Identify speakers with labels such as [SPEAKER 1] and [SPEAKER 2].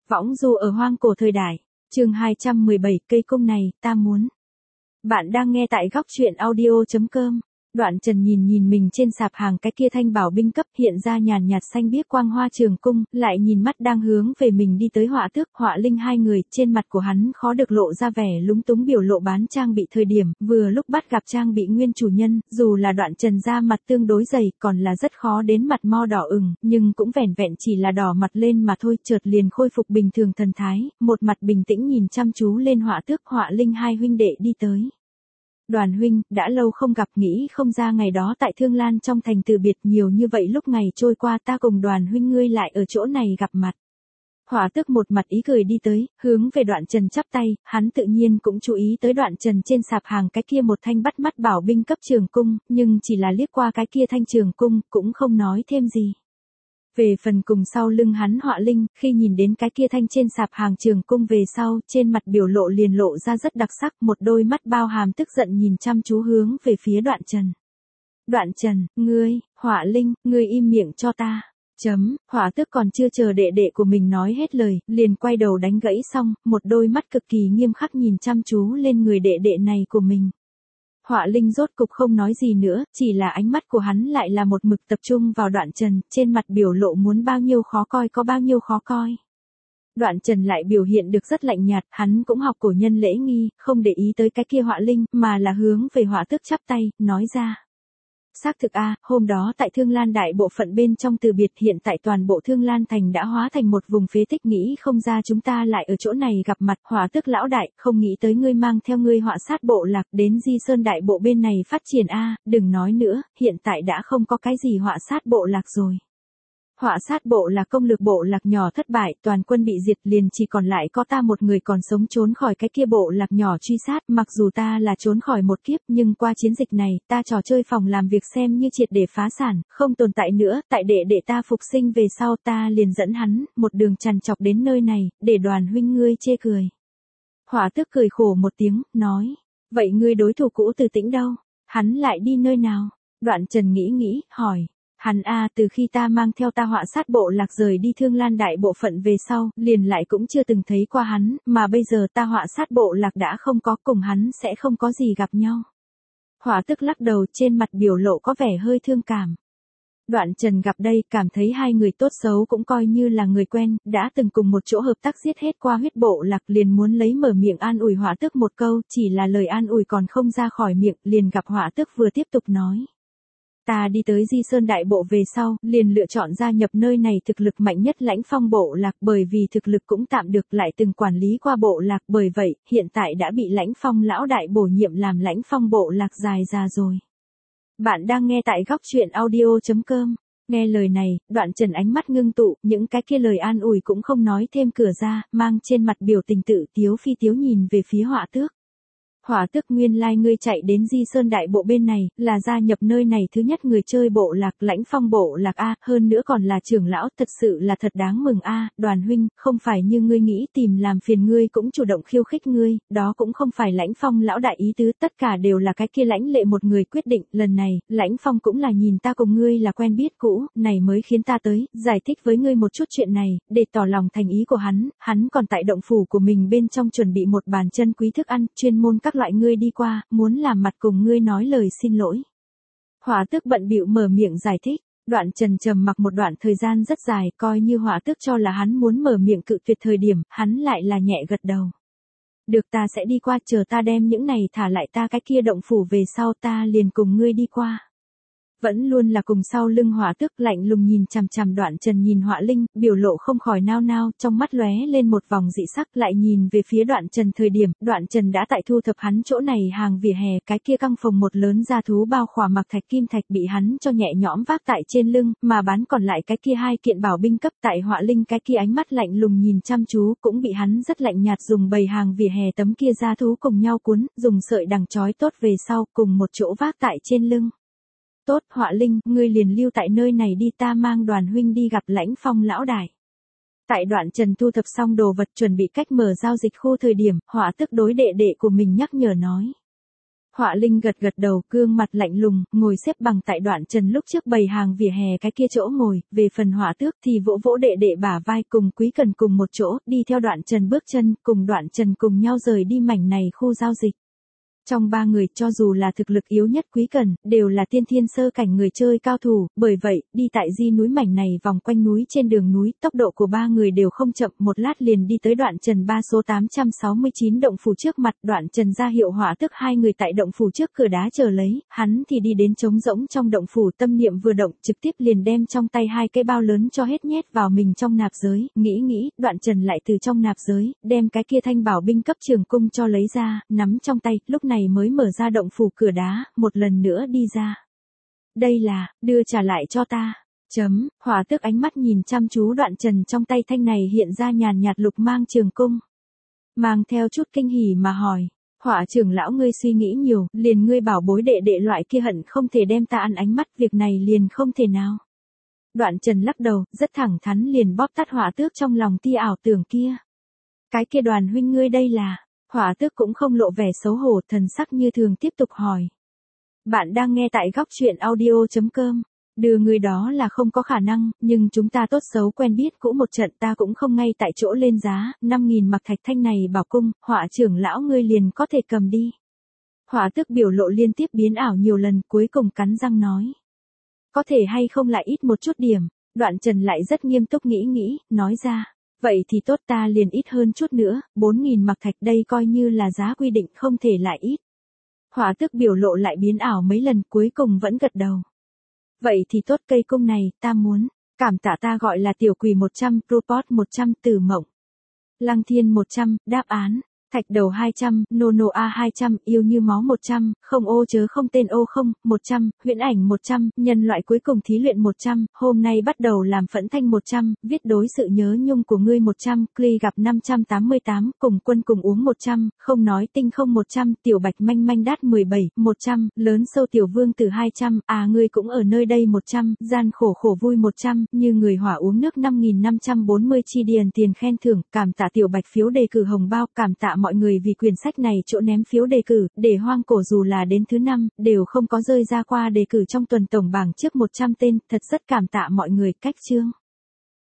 [SPEAKER 1] Võng du ở hoang cổ thời đại. Chương 217, cây cung này, ta muốn. Bạn đang nghe tại góc truyện audio.com. Đoạn Trần nhìn mình trên sạp hàng cái kia thanh bảo binh cấp hiện ra nhàn nhạt xanh biếc quang hoa trường cung, lại nhìn mắt đang hướng về mình đi tới Họa Tước, Họa Linh hai người, trên mặt của hắn khó được lộ ra vẻ lúng túng biểu lộ bán trang bị thời điểm, vừa lúc bắt gặp trang bị nguyên chủ nhân, dù là Đoạn Trần da mặt tương đối dày, còn là rất khó đến mặt mo đỏ ửng, nhưng cũng vẻn vẹn chỉ là đỏ mặt lên mà thôi, chợt liền khôi phục bình thường thần thái, một mặt bình tĩnh nhìn chăm chú lên Họa Tước, Họa Linh hai huynh đệ đi tới. Đoàn huynh, đã lâu không gặp, nghĩ không ra ngày đó tại Thương Lan trong thành từ biệt nhiều như vậy, lúc ngày trôi qua ta cùng Đoàn huynh ngươi lại ở chỗ này gặp mặt. Họa Tước một mặt ý cười đi tới, hướng về Đoạn Trần chắp tay, hắn tự nhiên cũng chú ý tới Đoạn Trần trên sạp hàng cái kia một thanh bắt mắt bảo binh cấp trường cung, nhưng chỉ là liếc qua cái kia thanh trường cung, cũng không nói thêm gì. Về phần cùng sau lưng hắn Họa Linh, khi nhìn đến cái kia thanh trên sạp hàng trường cung về sau, trên mặt biểu lộ liền lộ ra rất đặc sắc, một đôi mắt bao hàm tức giận nhìn chăm chú hướng về phía Đoạn Trần. Đoạn Trần, ngươi, Họa Linh, ngươi im miệng cho ta. Họa Tước còn chưa chờ đệ đệ của mình nói hết lời, liền quay đầu đánh gãy xong, một đôi mắt cực kỳ nghiêm khắc nhìn chăm chú lên người đệ đệ này của mình. Họa Linh rốt cục không nói gì nữa, chỉ là ánh mắt của hắn lại là một mực tập trung vào Đoạn Trần, trên mặt biểu lộ muốn bao nhiêu khó coi có bao nhiêu khó coi. Đoạn Trần lại biểu hiện được rất lạnh nhạt, hắn cũng học cổ nhân lễ nghi, không để ý tới cái kia Họa Linh, mà là hướng về Họa Tước chắp tay, nói ra. Xác thực hôm đó tại Thương Lan đại bộ phận bên trong từ biệt, hiện tại toàn bộ Thương Lan thành đã hóa thành một vùng phế tích, nghĩ không ra chúng ta lại ở chỗ này gặp mặt. Họa Tước lão đại, không nghĩ tới ngươi mang theo ngươi Họa sát bộ lạc đến Di Sơn đại bộ bên này phát triển đừng nói nữa, hiện tại đã không có cái gì Họa sát bộ lạc rồi. Họa sát bộ là công lược bộ lạc nhỏ thất bại, toàn quân bị diệt, liền chỉ còn lại có ta một người còn sống trốn khỏi cái kia bộ lạc nhỏ truy sát, mặc dù ta là trốn khỏi một kiếp, nhưng qua chiến dịch này, ta trò chơi phòng làm việc xem như triệt để phá sản, không tồn tại nữa, tại để ta phục sinh về sau ta liền dẫn hắn, một đường trằn trọc đến nơi này, để Đoàn huynh ngươi chê cười. Họa Tước cười khổ một tiếng, nói, vậy ngươi đối thủ cũ Từ Tĩnh đâu? Hắn lại đi nơi nào? Đoạn Trần nghĩ, hỏi. Hắn từ khi ta mang theo ta Họa sát bộ lạc rời đi Thương Lan đại bộ phận về sau, liền lại cũng chưa từng thấy qua hắn, mà bây giờ ta Họa sát bộ lạc đã không có, cùng hắn sẽ không có gì gặp nhau. Họa Tước lắc đầu, trên mặt biểu lộ có vẻ hơi thương cảm. Đoạn Trần gặp đây, cảm thấy hai người tốt xấu cũng coi như là người quen, đã từng cùng một chỗ hợp tác giết hết qua huyết bộ lạc, liền muốn lấy mở miệng an ủi Họa Tước một câu, chỉ là lời an ủi còn không ra khỏi miệng, liền gặp Họa Tước vừa tiếp tục nói. Ta đi tới Di Sơn đại bộ về sau, liền lựa chọn gia nhập nơi này thực lực mạnh nhất Lãnh Phong bộ lạc, bởi vì thực lực cũng tạm được, lại từng quản lý qua bộ lạc, bởi vậy, hiện tại đã bị Lãnh Phong lão đại bổ nhiệm làm Lãnh Phong bộ lạc dài ra rồi. Bạn đang nghe tại góc truyện audio.com. Nghe lời này, Đoạn Trần ánh mắt ngưng tụ, những cái kia lời an ủi cũng không nói thêm cửa ra, mang trên mặt biểu tình tự tiếu phi tiếu nhìn về phía Họa Tước. Họa Tước, nguyên lai ngươi chạy đến Di Sơn đại bộ bên này, là gia nhập nơi này thứ nhất người chơi bộ lạc Lãnh Phong bộ lạc hơn nữa còn là trưởng lão, thật sự là thật đáng mừng Đoàn huynh, không phải như ngươi nghĩ tìm làm phiền ngươi cũng chủ động khiêu khích ngươi, đó cũng không phải Lãnh Phong lão đại ý tứ, tất cả đều là cái kia Lãnh Lệ một người quyết định, lần này, Lãnh Phong cũng là nhìn ta cùng ngươi là quen biết cũ, này mới khiến ta tới, giải thích với ngươi một chút chuyện này, để tỏ lòng thành ý của hắn còn tại động phủ của mình bên trong chuẩn bị một bàn chân quý thức ăn, chuyên môn các loại ngươi đi qua, muốn làm mặt cùng ngươi nói lời xin lỗi. Họa Tước bận bịu mở miệng giải thích, Đoạn Trần trầm mặc một đoạn thời gian rất dài, coi như Họa Tước cho là hắn muốn mở miệng cự tuyệt thời điểm, hắn lại là nhẹ gật đầu. Được, ta sẽ đi qua, chờ ta đem những này thả lại ta cái kia động phủ về sau ta liền cùng ngươi đi qua. Vẫn luôn là cùng sau lưng Họa Tước, lạnh lùng nhìn chằm chằm Đoạn Trần nhìn Họa Linh, biểu lộ không khỏi nao nao, trong mắt lóe lên một vòng dị sắc, lại nhìn về phía Đoạn Trần thời điểm, Đoạn Trần đã tại thu thập hắn chỗ này hàng vỉa hè, cái kia căng phòng một lớn gia thú bao khỏa mặc thạch kim thạch bị hắn cho nhẹ nhõm vác tại trên lưng, mà bán còn lại cái kia hai kiện bảo binh cấp tại Họa Linh cái kia ánh mắt lạnh lùng nhìn chăm chú, cũng bị hắn rất lạnh nhạt dùng bầy hàng vỉa hè tấm kia gia thú cùng nhau cuốn, dùng sợi đằng trói tốt về sau, cùng một chỗ vác tại trên lưng. Tốt, Họa Linh, ngươi liền lưu tại nơi này đi, ta mang Đoàn huynh đi gặp Lãnh Phong lão đại. Tại Đoạn Trần thu thập xong đồ vật chuẩn bị cách mở giao dịch khu thời điểm, Họa Tước đối đệ đệ của mình nhắc nhở nói. Họa Linh gật gật đầu, gương mặt lạnh lùng, ngồi xếp bằng tại Đoạn Trần lúc trước bày hàng vỉa hè cái kia chỗ ngồi, về phần Hỏa Tước thì vỗ vỗ đệ đệ bả vai, cùng Quý Cần cùng một chỗ, đi theo Đoạn Trần bước chân, cùng Đoạn Trần cùng nhau rời đi mảnh này khu giao dịch. Trong ba người, cho dù là thực lực yếu nhất Quý Cần, đều là tiên thiên sơ cảnh người chơi cao thủ, bởi vậy, đi tại di núi mảnh này vòng quanh núi trên đường núi, tốc độ của ba người đều không chậm, một lát liền đi tới Đoạn Trần 3 số 869 động phủ trước mặt. Đoạn Trần ra hiệu Hỏa Tước hai người tại động phủ trước cửa đá chờ lấy, hắn thì đi đến trống rỗng trong động phủ, tâm niệm vừa động, trực tiếp liền đem trong tay hai cái bao lớn cho hết nhét vào mình trong nạp giới, nghĩ, Đoạn Trần lại từ trong nạp giới, đem cái kia thanh bảo binh cấp trường cung cho lấy ra, nắm trong tay, lúc này mới mở ra động phủ cửa đá, một lần nữa đi ra. Đây là, đưa trả lại cho ta. Hỏa Tước ánh mắt nhìn chăm chú Đoạn Trần trong tay thanh này hiện ra nhàn nhạt lục mang trường cung. Mang theo chút kinh hỉ mà hỏi, Hỏa trưởng lão ngươi suy nghĩ nhiều, liền ngươi bảo bối đệ đệ loại kia hận không thể đem ta ăn ánh mắt, việc này liền không thể nào. Đoạn Trần lắc đầu, rất thẳng thắn liền bóp tắt Hỏa Tước trong lòng tia ảo tưởng kia. Cái kia Đoàn huynh ngươi đây là... Hỏa Tước cũng không lộ vẻ xấu hổ, thần sắc như thường tiếp tục hỏi. Bạn đang nghe tại góc truyện audio.com. Đưa người đó là không có khả năng, nhưng chúng ta tốt xấu quen biết cũ một trận, ta cũng không ngay tại chỗ lên giá, 5.000 mặc thạch thanh này bảo cung, Hỏa trưởng lão ngươi liền có thể cầm đi. Hỏa Tước biểu lộ liên tiếp biến ảo nhiều lần, cuối cùng cắn răng nói. Có thể hay không lại ít một chút điểm. Đoạn Trần lại rất nghiêm túc nghĩ, nói ra. Vậy thì tốt, ta liền ít hơn chút nữa, 4.000 mặc thạch, đây coi như là giá quy định, không thể lại ít. Hỏa Tước biểu lộ lại biến ảo mấy lần, cuối cùng vẫn gật đầu. Vậy thì tốt, cây cung này, ta muốn. Cảm tạ, ta gọi là tiểu quỷ 100, Proport 100, Tử Mộng. Lăng Thiên 100, đáp án. Thạch đầu 200, Nono A 200, yêu như máu 100, không ô chớ không tên ô không, 100, huyễn ảnh 100, nhân loại cuối cùng thí luyện 100, hôm nay bắt đầu làm phẫn thanh 100, viết đối sự nhớ nhung của ngươi 100, Cli gặp 588, cùng quân cùng uống 100, không nói tinh không 100, tiểu bạch manh manh đát 17, 100, lớn sâu tiểu vương tử 200, à ngươi cũng ở nơi đây 100, gian khổ khổ vui 100, như người hỏa uống nước 5.540 chi điền tiền khen thưởng, cảm tạ tiểu bạch phiếu đề cử hồng bao, cảm tạ mọi người vì quyển sách này chỗ ném phiếu đề cử, để hoang cổ dù là đến thứ 5, đều không có rơi ra qua đề cử trong tuần tổng bảng trước 100 tên, thật rất cảm tạ mọi người. Cách chương.